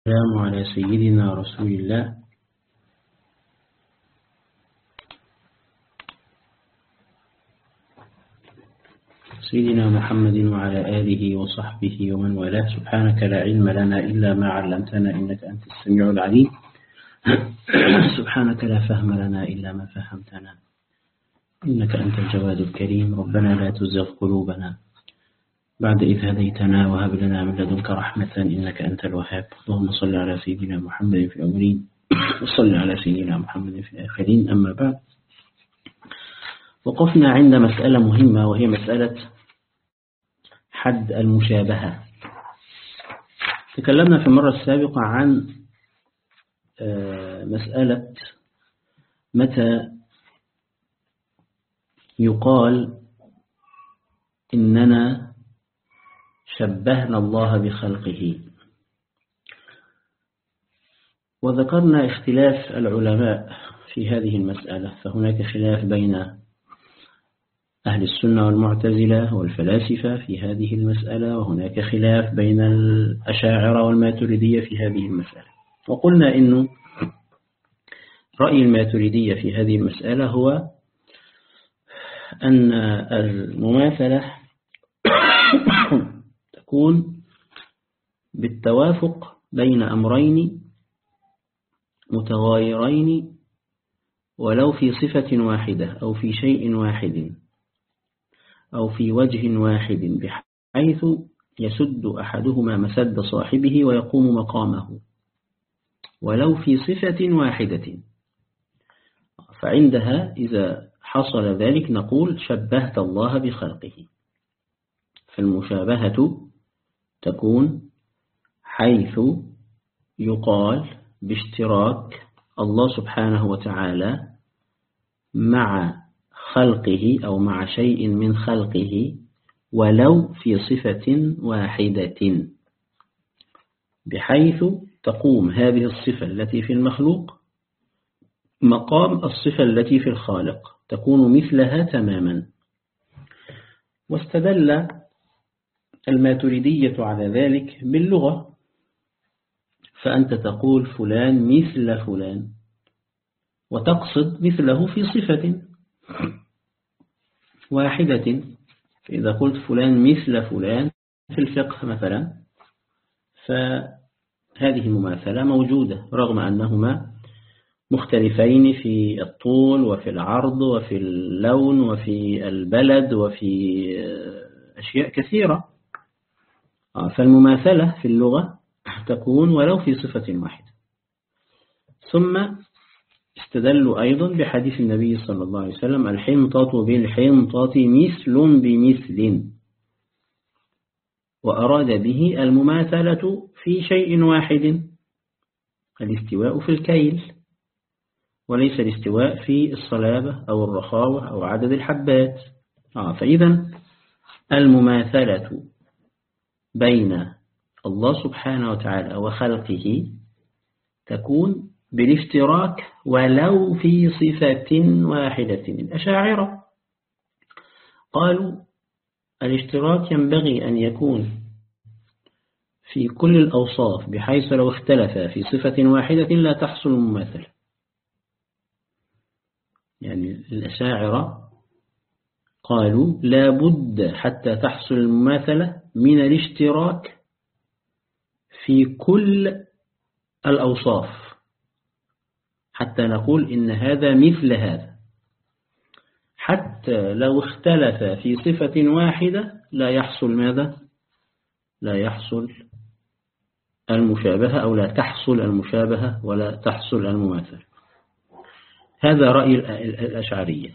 السلام على سيدنا رسول الله سيدنا محمد وعلى آله وصحبه ومن والاه. سبحانك لا علم لنا إلا ما علمتنا إنك أنت السميع العليم. سبحانك لا فهم لنا إلا ما فهمتنا إنك أنت الجواد الكريم. ربنا لا تزغ قلوبنا بعد إذ هديتنا وهب لنا من لدنك رحمة إنك أنت الوهاب. اللهم صل على سيدنا محمد في الأولين وصل على سيدنا محمد في الآخرين. أما بعد، وقفنا عند مسألة مهمة وهي مسألة حد المشابهة. تكلمنا في المرة السابقة عن مسألة متى يقال إننا شبهنا الله بخلقه، وذكرنا اختلاف العلماء في هذه المسألة. فهناك خلاف بين أهل السنة والمعتزلة والفلاسفة في هذه المسألة، وهناك خلاف بين الأشاعرة والماتريدية في هذه المسألة. وقلنا إنه رأي الماتريدية في هذه المسألة هو أن المماثلة تكون بالتوافق بين أمرين متغايرين ولو في صفة واحدة أو في شيء واحد أو في وجه واحد، بحيث يسد أحدهما مسد صاحبه ويقوم مقامه ولو في صفة واحدة. فعندها إذا حصل ذلك نقول شبهت الله بخلقه. فالمشابهة تكون حيث يقال باشتراك الله سبحانه وتعالى مع خلقه أو مع شيء من خلقه ولو في صفة واحدة، بحيث تقوم هذه الصفة التي في المخلوق مقام الصفة التي في الخالق، تكون مثلها تماما. واستدل الماتريدية على ذلك باللغة، فأنت تقول فلان مثل فلان وتقصد مثله في صفة واحدة. فإذا قلت فلان مثل فلان في الفقه مثلا، فهذه المماثلة موجودة رغم أنهما مختلفين في الطول وفي العرض وفي اللون وفي البلد وفي أشياء كثيرة. فالمماثلة في اللغة تكون ولو في صفة واحدة. ثم استدلوا أيضا بحديث النبي صلى الله عليه وسلم الحنطة بالحنطة مثل بمثل، وأراد به المماثلة في شيء واحد، الاستواء في الكيل، وليس الاستواء في الصلابة أو الرخاوة أو عدد الحبات. فإذا المماثلة بين الله سبحانه وتعالى وخلقه تكون بالاشتراك ولو في صفة واحدة. الأشاعرة قالوا الاشتراك ينبغي أن يكون في كل الأوصاف، بحيث لو اختلف في صفة واحدة لا تحصل المماثلة. يعني الأشاعرة قالوا لا بد حتى تحصل المماثلة من الاشتراك في كل الأوصاف حتى نقول إن هذا مثل هذا. حتى لو اختلف في صفة واحدة لا يحصل ماذا؟ لا يحصل المشابهة، أو لا تحصل المشابهة ولا تحصل المماثلة. هذا رأي الأشعرية.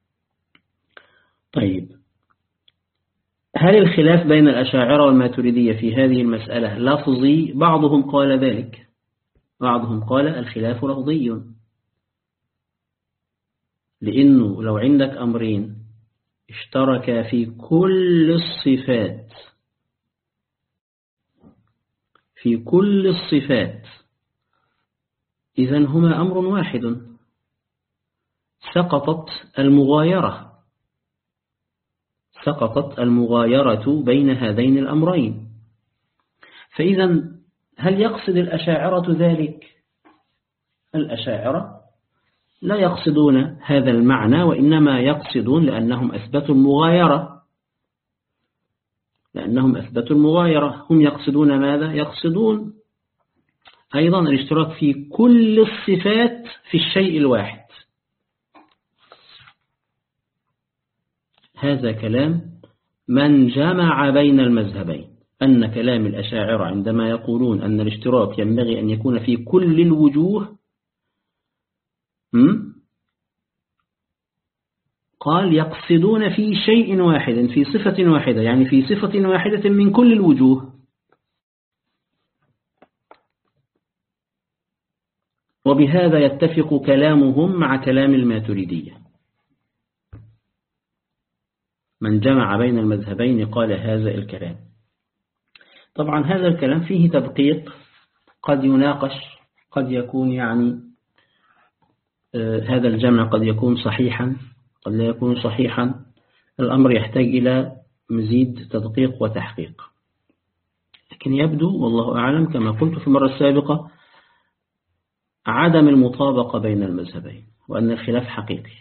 طيب، هل الخلاف بين الأشاعرة والماتريدية في هذه المسألة لفظي؟ بعضهم قال ذلك، بعضهم قال الخلاف لفظي، لأنه لو عندك أمرين اشترك في كل الصفات إذن هما أمر واحد، سقطت المغايرة بين هذين الأمرين. فإذا هل يقصد الأشاعرة ذلك؟ الأشاعرة لا يقصدون هذا المعنى، وإنما يقصدون لأنهم أثبتوا المغايرة. هم يقصدون ماذا؟ يقصدون أيضا الاشتراك في كل الصفات في الشيء الواحد. هذا كلام من جمع بين المذهبين، أن كلام الأشاعرة عندما يقولون أن الاشتراك ينبغي أن يكون في كل الوجوه، قال يقصدون في شيء واحد، في صفة واحدة، يعني في صفة واحدة من كل الوجوه. وبهذا يتفق كلامهم مع كلام الماتريدية. من جمع بين المذهبين قال هذا الكلام. طبعا هذا الكلام فيه تدقيق، قد يناقش، قد يكون يعني هذا الجمع قد يكون صحيحا، قد لا يكون صحيحا. الأمر يحتاج إلى مزيد تدقيق وتحقيق، لكن يبدو والله أعلم كما قلت في المرة السابقة عدم المطابقة بين المذهبين، وأن الخلاف حقيقي.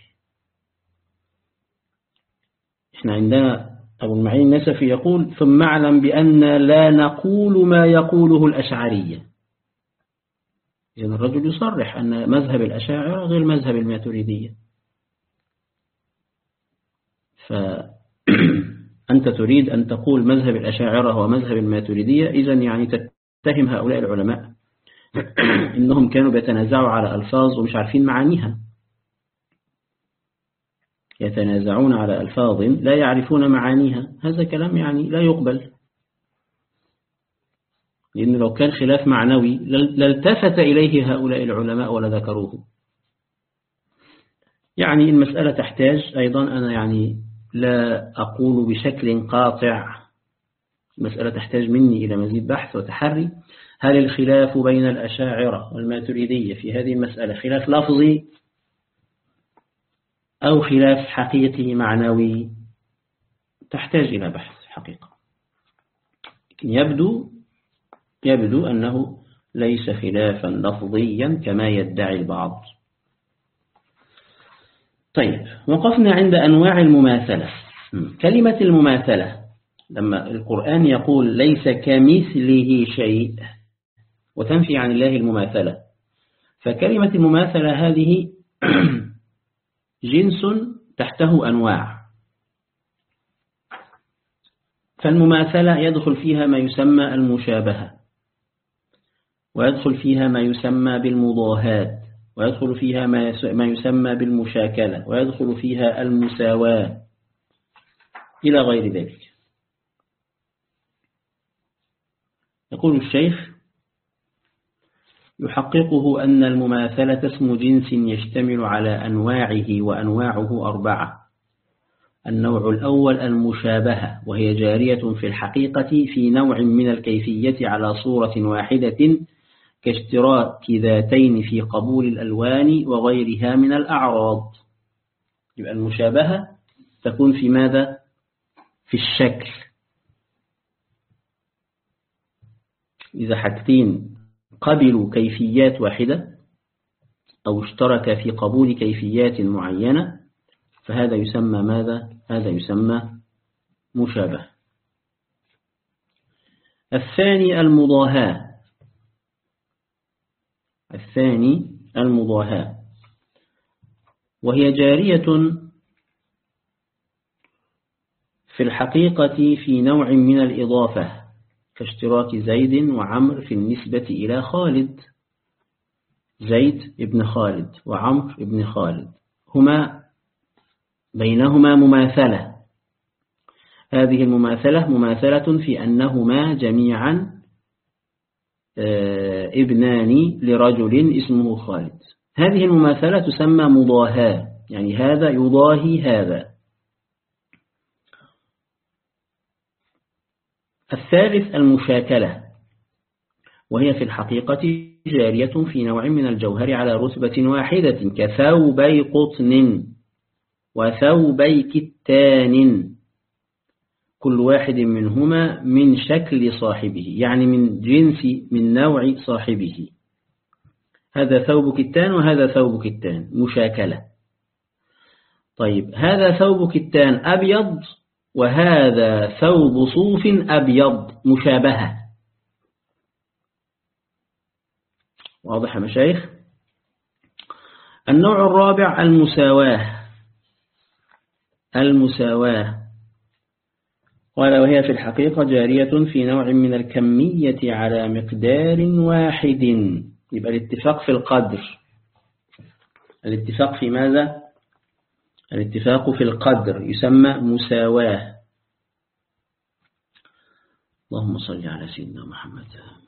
إحنا عندنا أبو المعين النسفي يقول: ثم اعلم بأن لا نقول ما يقوله الأشعرية. إذن الرجل يصرح أن مذهب الأشاعرة غير مذهب الماتريدية. فأنت تريد أن تقول مذهب الأشاعرة هو مذهب الماتريدية، إذن يعني تتهم هؤلاء العلماء إنهم كانوا بيتنازعوا على ألفاظ ومش عارفين معانيها، يتنازعون على ألفاظ لا يعرفون معانيها. هذا كلام يعني لا يقبل، لأن لو كان خلاف معنوي لالتفت إليه هؤلاء العلماء ولا ذكروه. يعني المسألة تحتاج أيضا، أنا يعني لا أقول بشكل قاطع، المسألة تحتاج مني إلى مزيد بحث وتحري. هل الخلاف بين الأشاعرة والماتريدية في هذه المسألة خلاف لفظي أو خلاف حقيقي معنوي؟ تحتاج إلى بحث حقيقة. يبدو أنه ليس خلافا لفظيا كما يدعي البعض. طيب، وقفنا عند أنواع المماثلة. كلمة المماثلة لما القرآن يقول ليس كمثله شيء وتنفي عن الله المماثلة، فكلمة المماثلة هذه جنس تحته أنواع. فالمماثلة يدخل فيها ما يسمى المشابهة، ويدخل فيها ما يسمى بالمضاهاة، ويدخل فيها ما يسمى بالمشاكلة، ويدخل فيها المساواة إلى غير ذلك. يقول الشيخ: يحققه أن المماثلة اسم جنس يشتمل على أنواعه، وأنواعه 4. النوع الأول المشابهة، وهي جارية في الحقيقة في نوع من الكيفية على صورة واحدة، كاشتراك ذاتين في قبول الألوان وغيرها من الأعراض. يبقى المشابهة تكون في ماذا؟ في الشكل. إذا حاجتين قبلوا كيفيات واحدة أو اشترك في قبول كيفيات معينة، فهذا يسمى ماذا؟ هذا يسمى مشابه. الثاني المضاهاة، وهي جارية في الحقيقة في نوع من الإضافة، كاشتراك زيد وعمر في النسبة إلى خالد. زيد ابن خالد وعمر ابن خالد هما بينهما مماثلة. هذه المماثلة مماثلة في أنهما جميعا ابنان لرجل اسمه خالد. هذه المماثلة تسمى مضاهاة، يعني هذا يضاهي هذا. الثالث المشاكلة، وهي في الحقيقة جارية في نوع من الجوهر على رتبة واحدة، كثوبي قطن وثوبي كتان، كل واحد منهما من شكل صاحبه، يعني من نوع صاحبه. هذا ثوب كتان وهذا ثوب كتان، مشاكلة. طيب هذا ثوب كتان أبيض وهذا ثوب صوف أبيض، مشابهة. واضح يا مشايخ؟ النوع الرابع المساواة. قال وهي في الحقيقة جارية في نوع من الكمية على مقدار واحد. يبقى الاتفاق في القدر. الاتفاق في ماذا؟ الاتفاق في القدر يسمى مساواة. اللهم صل على سيدنا محمد.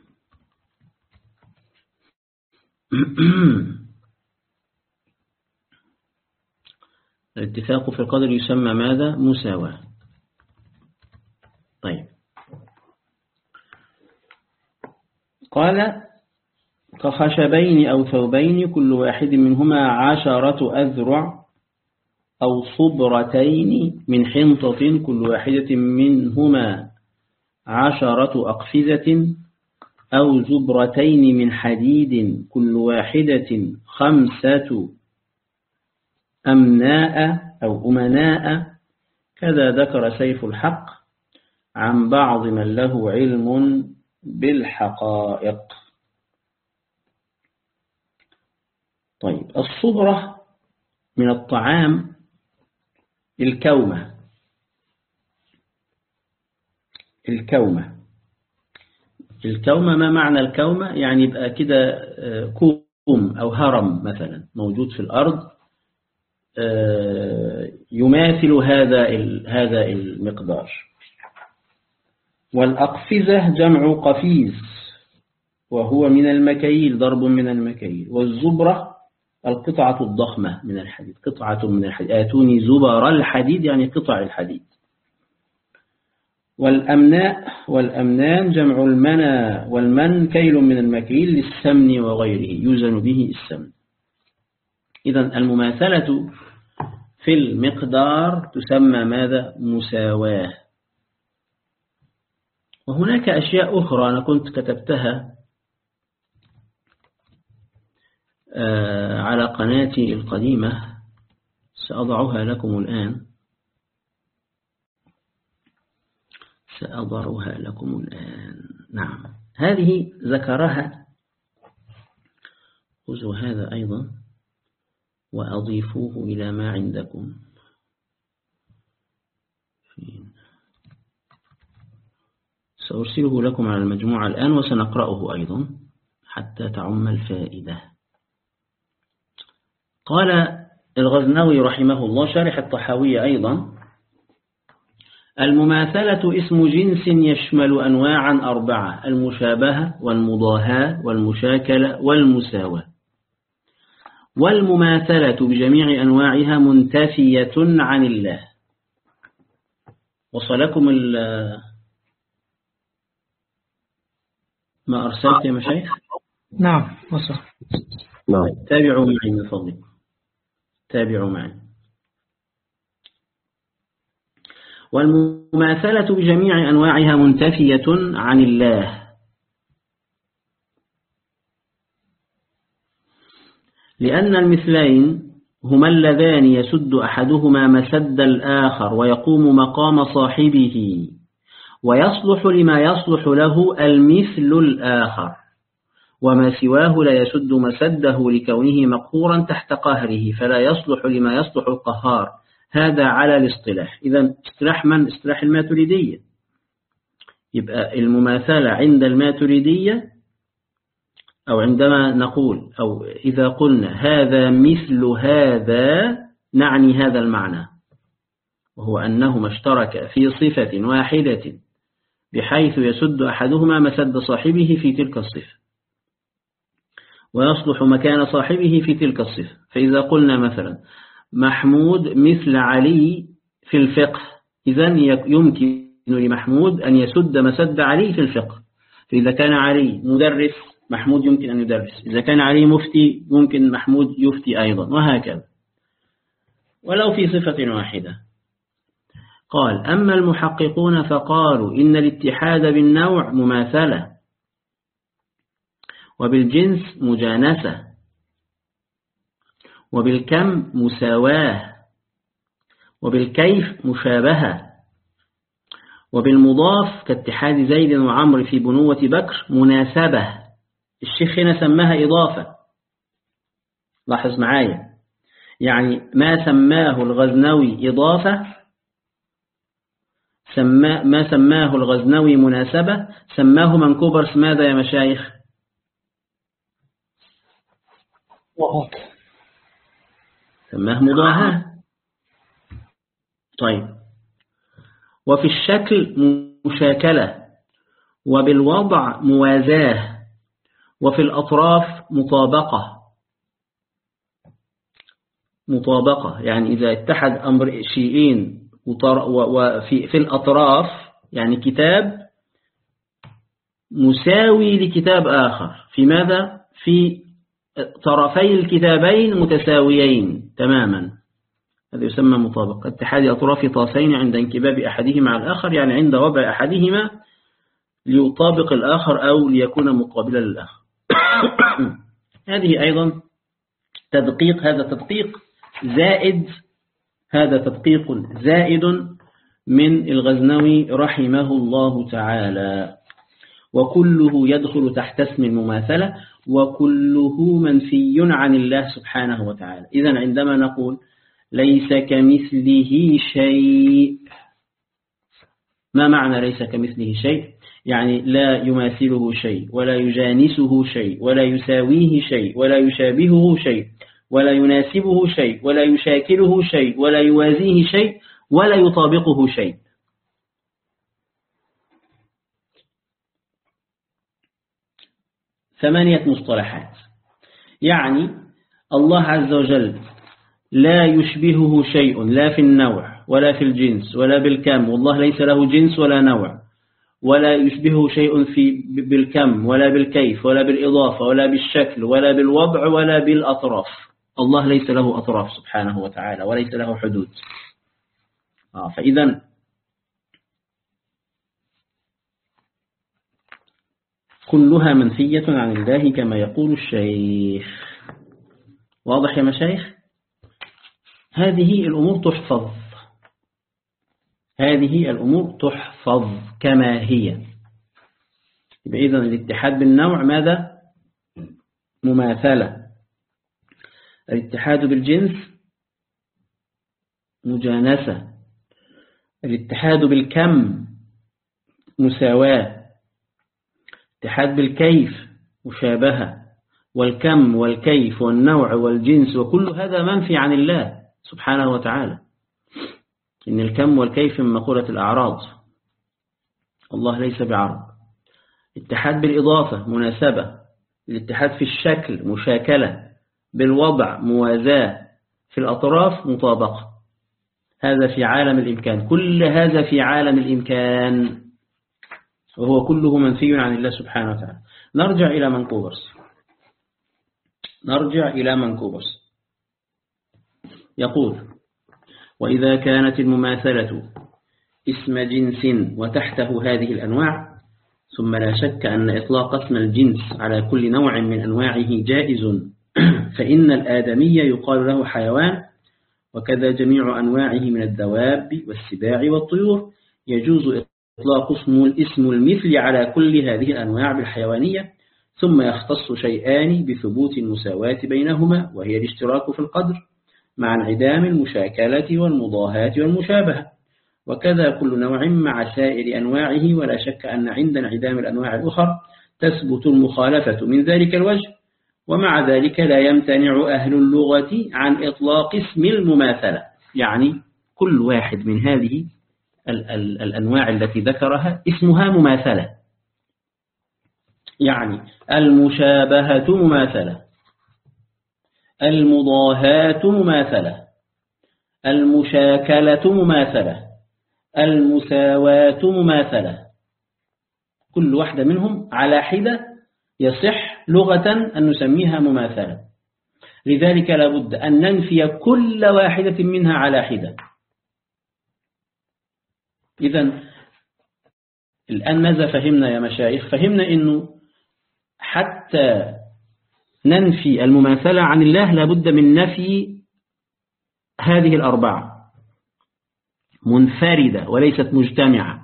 الاتفاق في القدر يسمى ماذا؟ مساواة. طيب قال كخشبين أو ثوبين كل واحد منهما 10 أذرع أو صبرتين من حنطة كل واحدة منهما 10 أقفزة أو زبرتين من حديد كل واحدة 5 أمناء أو أمناء. كذا ذكر سيف الحق عن بعض من له علم بالحقائق. طيب الصبرة من الطعام الكومة. ما معنى الكومة؟ يعني يبقى كده كوم أو هرم مثلا موجود في الأرض يماثل هذا المقدار. والأقفزة جمع قفيز وهو من المكاييل، ضرب من المكاييل. والزبرة القطعة الضخمة من الحديد، قطعة من الحديد. آتوني زبر الحديد يعني قطع الحديد. والأمنان جمع المنى، والمن كيل من المكيل للسمن وغيره يوزن به السمن. إذن المماثلة في المقدار تسمى ماذا؟ مساواة. وهناك أشياء أخرى أنا كنت كتبتها على قناتي القديمة، سأضعها لكم الآن. نعم، هذه ذكرها. خذوا هذا أيضا وأضيفوه إلى ما عندكم. سأرسله لكم على المجموعة الآن وسنقرأه أيضا حتى تعم الفائدة. قال الغزنوي رحمه الله شارح الطحاوية أيضا: المماثلة اسم جنس يشمل أنواعا 4: المشابهة والمضاهاة والمشاكلة والمساواة. والمماثلة بجميع أنواعها منتفية عن الله. وصلكم ما أرسلت يا مشايخ؟ نعم وصل. تابعوا معي من فضلكم، تابعوا معي. والمماثلة بجميع أنواعها منتفية عن الله، لأن المثلين هما اللذان يسد أحدهما مسد الآخر ويقوم مقام صاحبه، ويصلح لما يصلح له المثل الآخر، وما سواه لا يسد مسده لكونه مقهورا تحت قهره، فلا يصلح لما يصلح القهار. هذا على الاصطلاح. إذن اصطلاح من؟ اصطلاح الماتريدية. يبقى المماثلة عند الماتريدية، أو عندما نقول أو إذا قلنا هذا مثل هذا، نعني هذا المعنى، وهو أنهما اشترك في صفة واحدة بحيث يسد أحدهما مسد صاحبه في تلك الصفة، ويصلح مكان صاحبه في تلك الصفة. فإذا قلنا مثلا محمود مثل علي في الفقه، إذن يمكن لمحمود أن يسد مسد علي في الفقه. فإذا كان علي مدرس محمود يمكن أن يدرس، إذا كان علي مفتي ممكن محمود يفتي أيضا، وهكذا، ولو في صفة واحدة. قال أما المحققون فقالوا إن الاتحاد بالنوع مماثلة، وبالجنس مجانسة، وبالكم مساواة، وبالكيف مشابهة، وبالمضاف كاتحاد زيد وعمر في بنوة بكر مناسبة. الشيخ هنا سماها إضافة، لاحظ معايا، يعني ما سماه الغزنوي إضافة، ما سماه الغزنوي مناسبة، سماه منكوبرس ماذا يا مشايخ؟ سماه مضاهاة. طيب، وفي الشكل مشاكلة، وبالوضع موازاة، وفي الأطراف مطابقة، يعني إذا اتحد أمر شيئين وفي الأطراف، يعني كتاب مساوي لكتاب آخر في ماذا؟ في طرفي الكتابين متساويين تماما، هذا يسمى مطابقة. اتحاد أطراف طاسين عند انكباب أحدهما على الآخر، يعني عند وضع أحدهما ليطابق الآخر أو ليكون مقابلا للآخر. هذه أيضا تدقيق، هذا تدقيق زائد من الغزنوي رحمه الله تعالى، وكله يدخل تحت اسم المماثلة، وكله منفي عن الله سبحانه وتعالى. إذن عندما نقول ليس كمثله شيء، ما معنى ليس كمثله شيء؟ يعني لا يماثله شيء، ولا يجانسه شيء، ولا يساويه شيء، ولا يشابهه شيء، ولا يناسبه شيء، ولا يشاكله شيء، ولا يوازيه شيء، ولا يطابقه شيء. ثمانية مصطلحات، يعني الله عز وجل لا يشبهه شيء، لا في النوع ولا في الجنس ولا بالكم، والله ليس له جنس ولا نوع، ولا يشبهه شيء بالكم ولا بالكيف ولا بالإضافة ولا بالشكل ولا بالوضع ولا بالأطراف. الله ليس له أطراف سبحانه وتعالى، وليس له حدود. فإذا كلها منفية عن الله كما يقول الشيخ. واضح يا مشايخ؟ هذه الأمور تحفظ كما هي. إذن الاتحاد بالنوع ماذا؟ مماثلة. الاتحاد بالجنس مجانسة. الاتحاد بالكم مساواة. الاتحاد بالكيف مشابهة. والكم والكيف والنوع والجنس وكل هذا منفي عن الله سبحانه وتعالى. إن الكم والكيف من مقولة الأعراض، الله ليس بعرض. الاتحاد بالإضافة مناسبة. الاتحاد في الشكل مشاكلة. بالوضع موازاة. في الأطراف مطابقة. هذا في عالم الإمكان، كل هذا في عالم الإمكان، وهو كله منفي عن الله سبحانه وتعالى. نرجع إلى منكوبرس. يقول: وإذا كانت المماثلة اسم جنس وتحته هذه الأنواع، ثم لا شك أن إطلاق اسم الجنس على كل نوع من أنواعه جائز، فإن الآدمي يقال له حيوان، وكذا جميع أنواعه من الدواب والسباع والطيور، يجوز إطلاق اسم المثل على كل هذه الأنواع بالحيوانية، ثم يختص شيئان بثبوت المساواة بينهما، وهي الاشتراك في القدر مع انعدام المشاكلة والمضاهاة والمشابهة، وكذا كل نوع مع سائر أنواعه، ولا شك أن عند انعدام الأنواع الأخرى تثبت المخالفة من ذلك الوجه، ومع ذلك لا يمتنع أهل اللغة عن إطلاق اسم المماثلة. يعني كل واحد من هذه الأنواع التي ذكرها اسمها مماثلة، يعني المشابهة مماثلة، المضاهاة مماثلة، المشاكلة مماثلة، المساواة مماثلة، كل واحدة منهم على حدة يصح لغة أن نسميها مماثلة. لذلك لابد أن ننفي كل واحدة منها على حدة. إذن الآن ماذا فهمنا يا مشايخ؟ فهمنا أنه حتى ننفي المماثلة عن الله لابد من نفي هذه الأربعة منفردة وليست مجتمعة.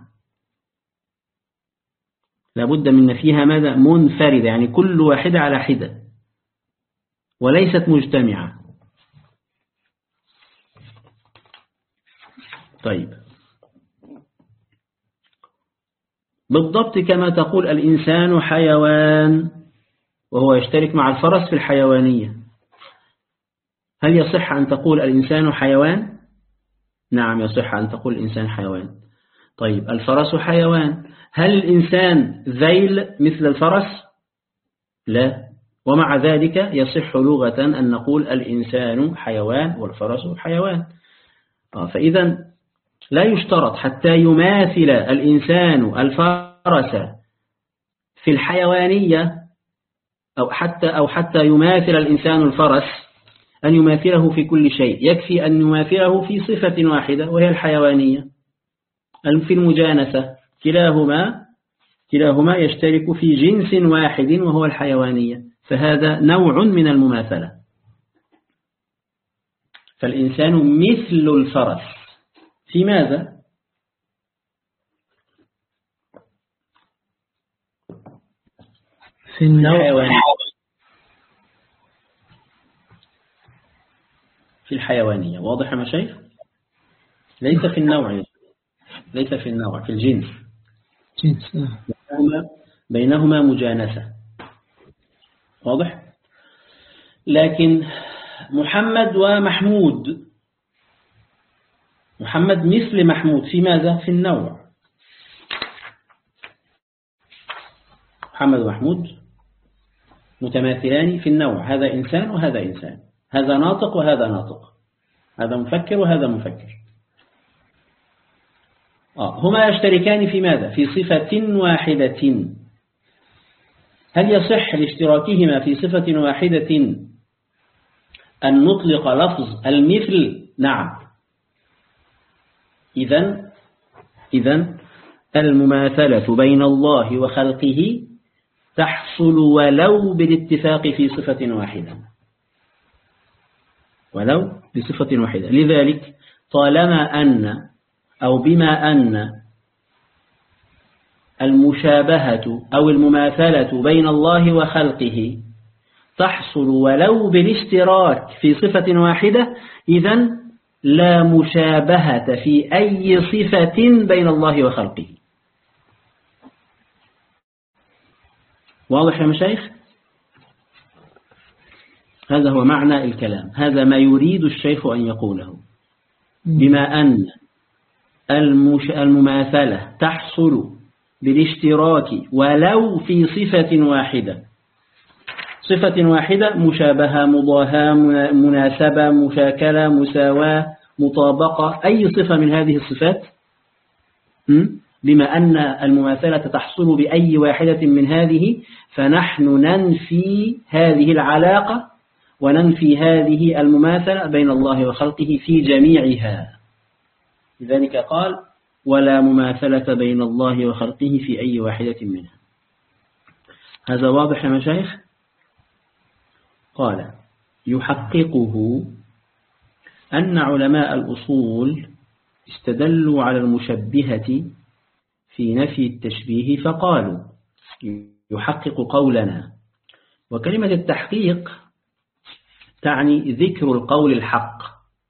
لابد من نفيها ماذا؟ منفردة، يعني كل واحدة على حدة وليست مجتمعة. طيب، بالضبط كما تقول الإنسان حيوان وهو يشترك مع الفرس في الحيوانية. هل يصح أن تقول الإنسان حيوان؟ نعم يصح أن تقول الإنسان حيوان. طيب، الفرس حيوان، هل الإنسان ذيل مثل الفرس؟ لا، ومع ذلك يصح لغة أن نقول الإنسان حيوان والفرس حيوان. فإذا لا يشترط حتى يماثل الإنسان الفرس في الحيوانية أو حتى يماثل الإنسان الفرس أن يماثله في كل شيء، يكفي أن يماثله في صفة واحدة وهي الحيوانية. في المجانسة كلاهما يشترك في جنس واحد وهو الحيوانية، فهذا نوع من المماثلة. فالإنسان مثل الفرس في ماذا؟ في النوع، في الحيوانية. واضح يا مشايخ؟ ليس في النوع، ليس في النوع، في الجنس. بينهما مجانسة. واضح؟ لكن محمد ومحمود، محمد مثل محمود في ماذا؟ في النوع. محمد ومحمود متماثلان في النوع، هذا إنسان وهذا إنسان، هذا ناطق وهذا ناطق، هذا مفكر وهذا مفكر. هما يشتركان في ماذا؟ في صفة واحدة. هل يصح لاشتراكهما في صفة واحدة أن نطلق لفظ المثل؟ نعم. إذن المماثلة بين الله وخلقه تحصل ولو بالاتفاق في صفة واحدة، ولو بصفة واحدة. لذلك طالما أن أو بما أن المشابهة أو المماثلة بين الله وخلقه تحصل ولو بالاشتراك في صفة واحدة، إذن لا مشابهة في أي صفة بين الله وخلقه. واضح يا مشايخ؟ هذا هو معنى الكلام، هذا ما يريد الشيخ أن يقوله. بما أن المماثلة تحصل بالاشتراك ولو في صفة واحدة، صفة واحدة، مشابهة، مضاهاة، مناسبة، مشاكلة، مساواة، مطابقة، أي صفة من هذه الصفات، بما أن المماثلة تحصل بأي واحدة من هذه، فنحن ننفي هذه العلاقة وننفي هذه المماثلة بين الله وخلقه في جميعها. لذلك قال ولا مماثلة بين الله وخلقه في أي واحدة منها. هذا واضح يا مشايخ؟ قال يحققه أن علماء الأصول استدلوا على المشبهة في نفي التشبيه فقالوا يحقق قولنا. وكلمة التحقيق تعني ذكر القول الحق،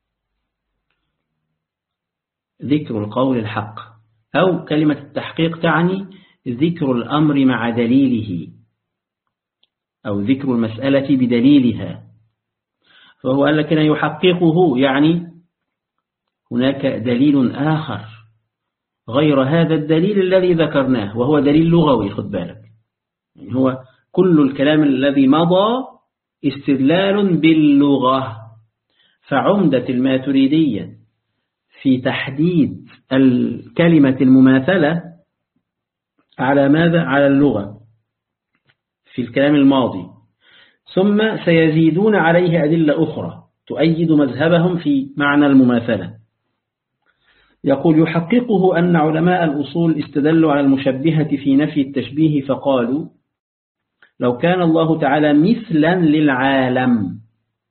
ذكر القول الحق، أو كلمة التحقيق تعني ذكر الأمر مع دليله أو ذكر المسألة بدليلها. فهو قال لك يحققه يعني هناك دليل آخر غير هذا الدليل الذي ذكرناه، وهو دليل لغوي. خد بالك، يعني هو كل الكلام الذي مضى استدلال باللغة. فعمدة الماتريدية في تحديد الكلمة المماثلة على ماذا؟ على اللغة في الكلام الماضي، ثم سيزيدون عليه أدلة أخرى تؤيد مذهبهم في معنى المماثلة. يقول يحققه أن علماء الأصول استدلوا على المشبهة في نفي التشبيه فقالوا لو كان الله تعالى مثلا للعالم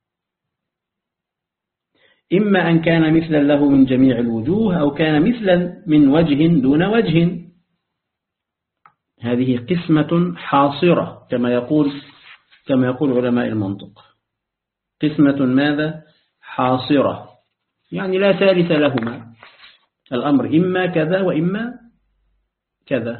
إما أن كان مثلا له من جميع الوجوه أو كان مثلا من وجه دون وجه. هذه قسمة حاصرة كما يقول علماء المنطق. قسمة ماذا؟ حاصرة، يعني لا ثالث لهما، الأمر إما كذا وإما كذا.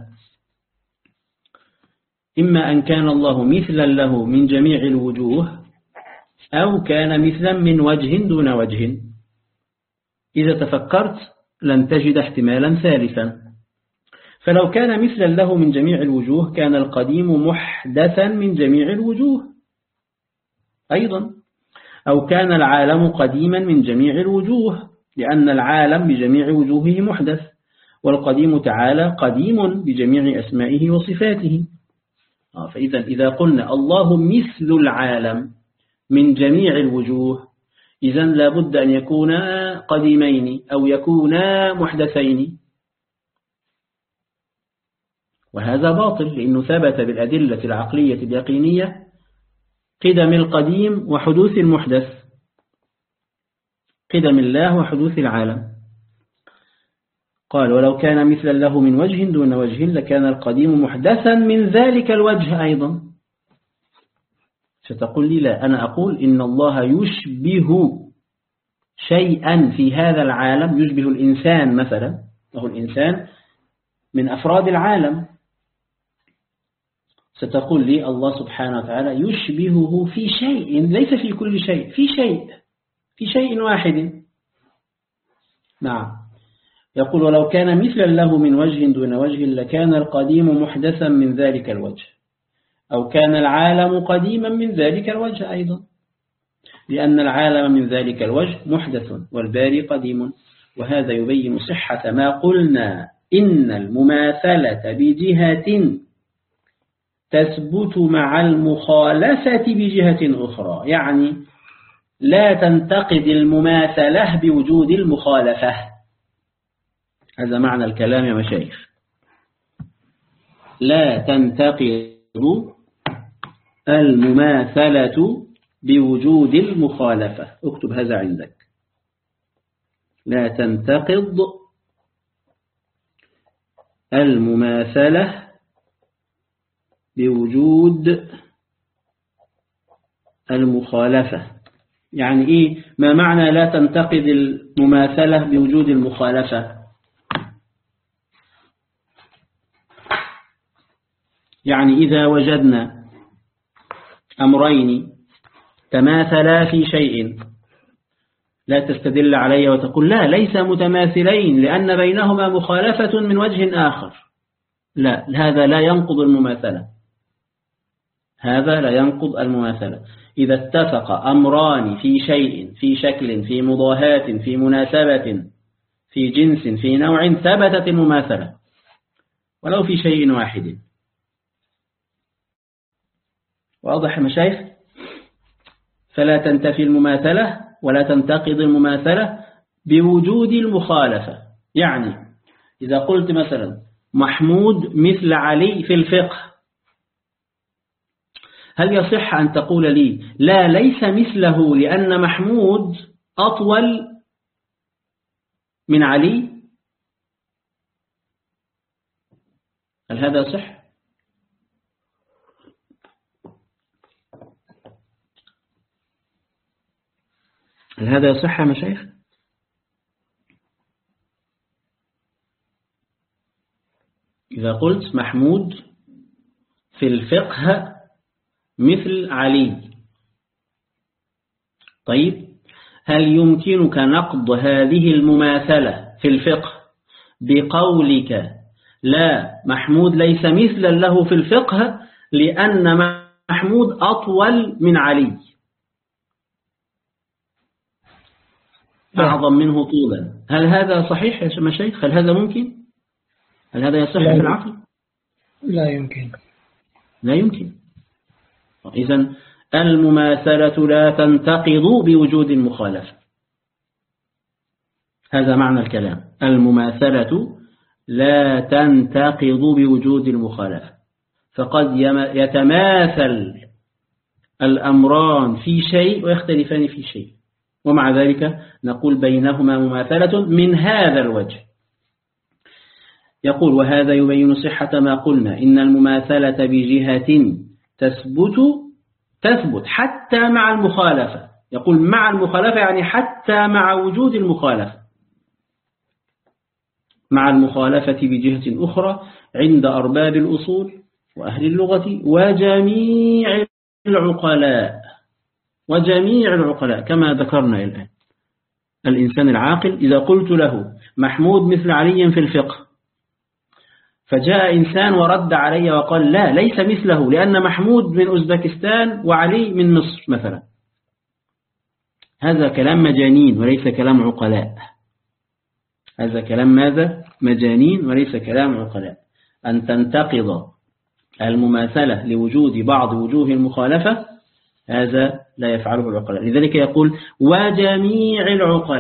إما أن كان الله مثلا له من جميع الوجوه أو كان مثلا من وجه دون وجه. إذا تفكرت لن تجد احتمالا ثالثا. فلو كان مثلا له من جميع الوجوه كان القديم محدثا من جميع الوجوه أيضا، أو كان العالم قديما من جميع الوجوه لأن العالم بجميع وجوهه محدث، والقديم تعالى قديم بجميع أسمائه وصفاته. فإذا إذا قلنا الله مثل العالم من جميع الوجوه إذن لابد أن يكونا قديمين أو يكونا محدثين، وهذا باطل لأنه ثبت بالأدلة العقلية اليقينية قدم القديم وحدوث المحدث، قدم الله وحدوث العالم. قال ولو كان مثلا له من وجه دون وجه لكان القديم محدثا من ذلك الوجه أيضا. ستقول لي لا، أنا أقول إن الله يشبه شيئا في هذا العالم، يشبه الإنسان مثلا، وهو الإنسان من أفراد العالم. ستقول لي الله سبحانه وتعالى يشبهه في شيء، ليس في كل شيء، في شيء واحد. نعم. يقول ولو كان مثلا له من وجه دون وجه لكان القديم محدثا من ذلك الوجه، أو كان العالم قديما من ذلك الوجه أيضا، لأن العالم من ذلك الوجه محدث والباري قديم. وهذا يبين صحة ما قلنا إن المماثلة بجهة تثبت مع المخالفة بجهة أخرى، يعني لا تنتقد المماثلة بوجود المخالفة. هذا معنى الكلام يا مشايخ، لا تنتقد المماثلة بوجود المخالفة. اكتب هذا عندك، لا تنتقد المماثلة بوجود المخالفة. يعني إيه؟ ما معنى لا تنتقد المماثلة بوجود المخالفة؟ يعني إذا وجدنا أمرين تماثلا في شيء لا تستدل عليه وتقول لا ليس متماثلين لأن بينهما مخالفة من وجه آخر. لا، هذا لا ينقض المماثلة، هذا لا ينقض المماثلة. إذا اتفق أمران في شيء، في شكل، في مضاهاة، في مناسبة، في جنس، في نوع، ثبتت المماثلة ولو في شيء واحد. واضح يا مشايخ؟ فلا تنتفي المماثلة ولا تنتقض المماثلة بوجود المخالفة. يعني إذا قلت مثلا محمود مثل علي في الفقه، هل يصح أن تقول لي لا ليس مثله لأن محمود أطول من علي؟ هل هذا يصح؟ هل هذا يصح يا مشايخ؟ إذا قلت محمود في الفقه مثل علي، طيب هل يمكنك نقض هذه المماثلة في الفقه بقولك لا محمود ليس مثلا له في الفقه لأن محمود أطول من علي، أعظم منه طولا؟ هل هذا صحيح يا مشايخ؟ هل هذا ممكن؟ هل هذا يصح في العقل؟ لا يمكن. لا يمكن. إذن المماثلة لا تنتقض بوجود المخالفة. هذا معنى الكلام. المماثلة لا تنتقض بوجود المخالفة، فقد يتماثل الأمران في شيء ويختلفان في شيء، ومع ذلك نقول بينهما مماثلة من هذا الوجه. يقول: وهذا يبين صحة ما قلنا إن المماثلة بجهة تثبت حتى مع المخالفة. يقول مع المخالفة يعني حتى مع وجود المخالفة، مع المخالفة بجهة أخرى عند أرباب الأصول وأهل اللغة وجميع العقلاء كما ذكرنا الآن. الإنسان العاقل إذا قلت له محمود مثل علي في الفقه، فجاء إنسان ورد علي وقال لا ليس مثله، لأن محمود من أوزبكستان وعلي من مصر مثلا، هذا كلام مجانين وليس كلام عقلاء. هذا كلام ماذا؟ مجانين وليس كلام عقلاء. أن تنتقض المماثلة لوجود بعض وجوه المخالفة هذا لا يفعله العقلاء. لذلك يقول وجميع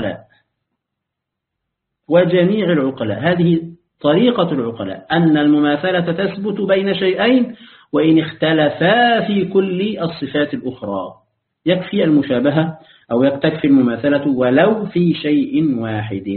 العقلاء. هذه طريقة العقلاء، أن المماثلة تثبت بين شيئين وإن اختلفا في كل الصفات الأخرى. يكفي المشابهة أو تكفي المماثلة ولو في شيء واحد.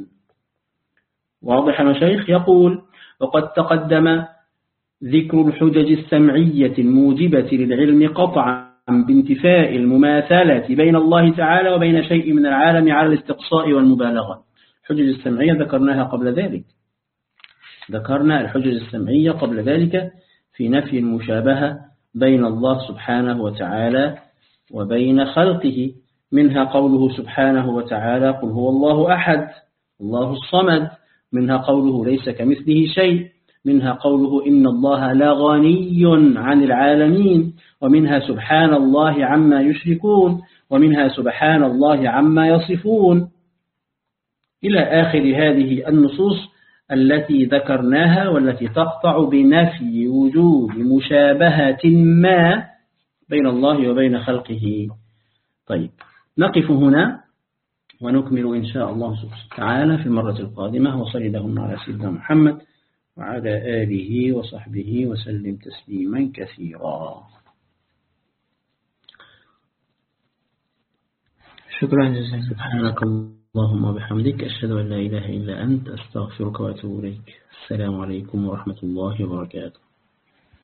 واضح يا مشايخ؟ يقول: وقد تقدم ذكر الحجج السمعية الموجبة للعلم قطعا بانتفاء المماثلة بين الله تعالى وبين شيء من العالم على الاستقصاء والمبالغة. الحجج السمعية ذكرناها قبل ذلك، ذكرنا الحجج السمعية قبل ذلك في نفي المشابهة بين الله سبحانه وتعالى وبين خلقه، منها قوله سبحانه وتعالى: قل هو الله أحد الله الصمد، منها قوله ليس كمثله شيء، منها قوله إن الله لغني عن العالمين، ومنها سبحان الله عما يشركون، ومنها سبحان الله عما يصفون، إلى آخر هذه النصوص التي ذكرناها والتي تقطع بنفي وجود مشابهة ما بين الله وبين خلقه. طيب، نقف هنا ونكمل إن شاء الله سبحانه وتعالى في المرة القادمة. وصلى اللهم على سيدنا محمد وعلى آله وصحبه وسلم تسليما كثيرا. شكرا جزيلا. سبحانك اللهم وبحمدك، أشهد أن لا إله إلا أنت، أستغفرك وأتوب إليك. السلام عليكم ورحمة الله وبركاته.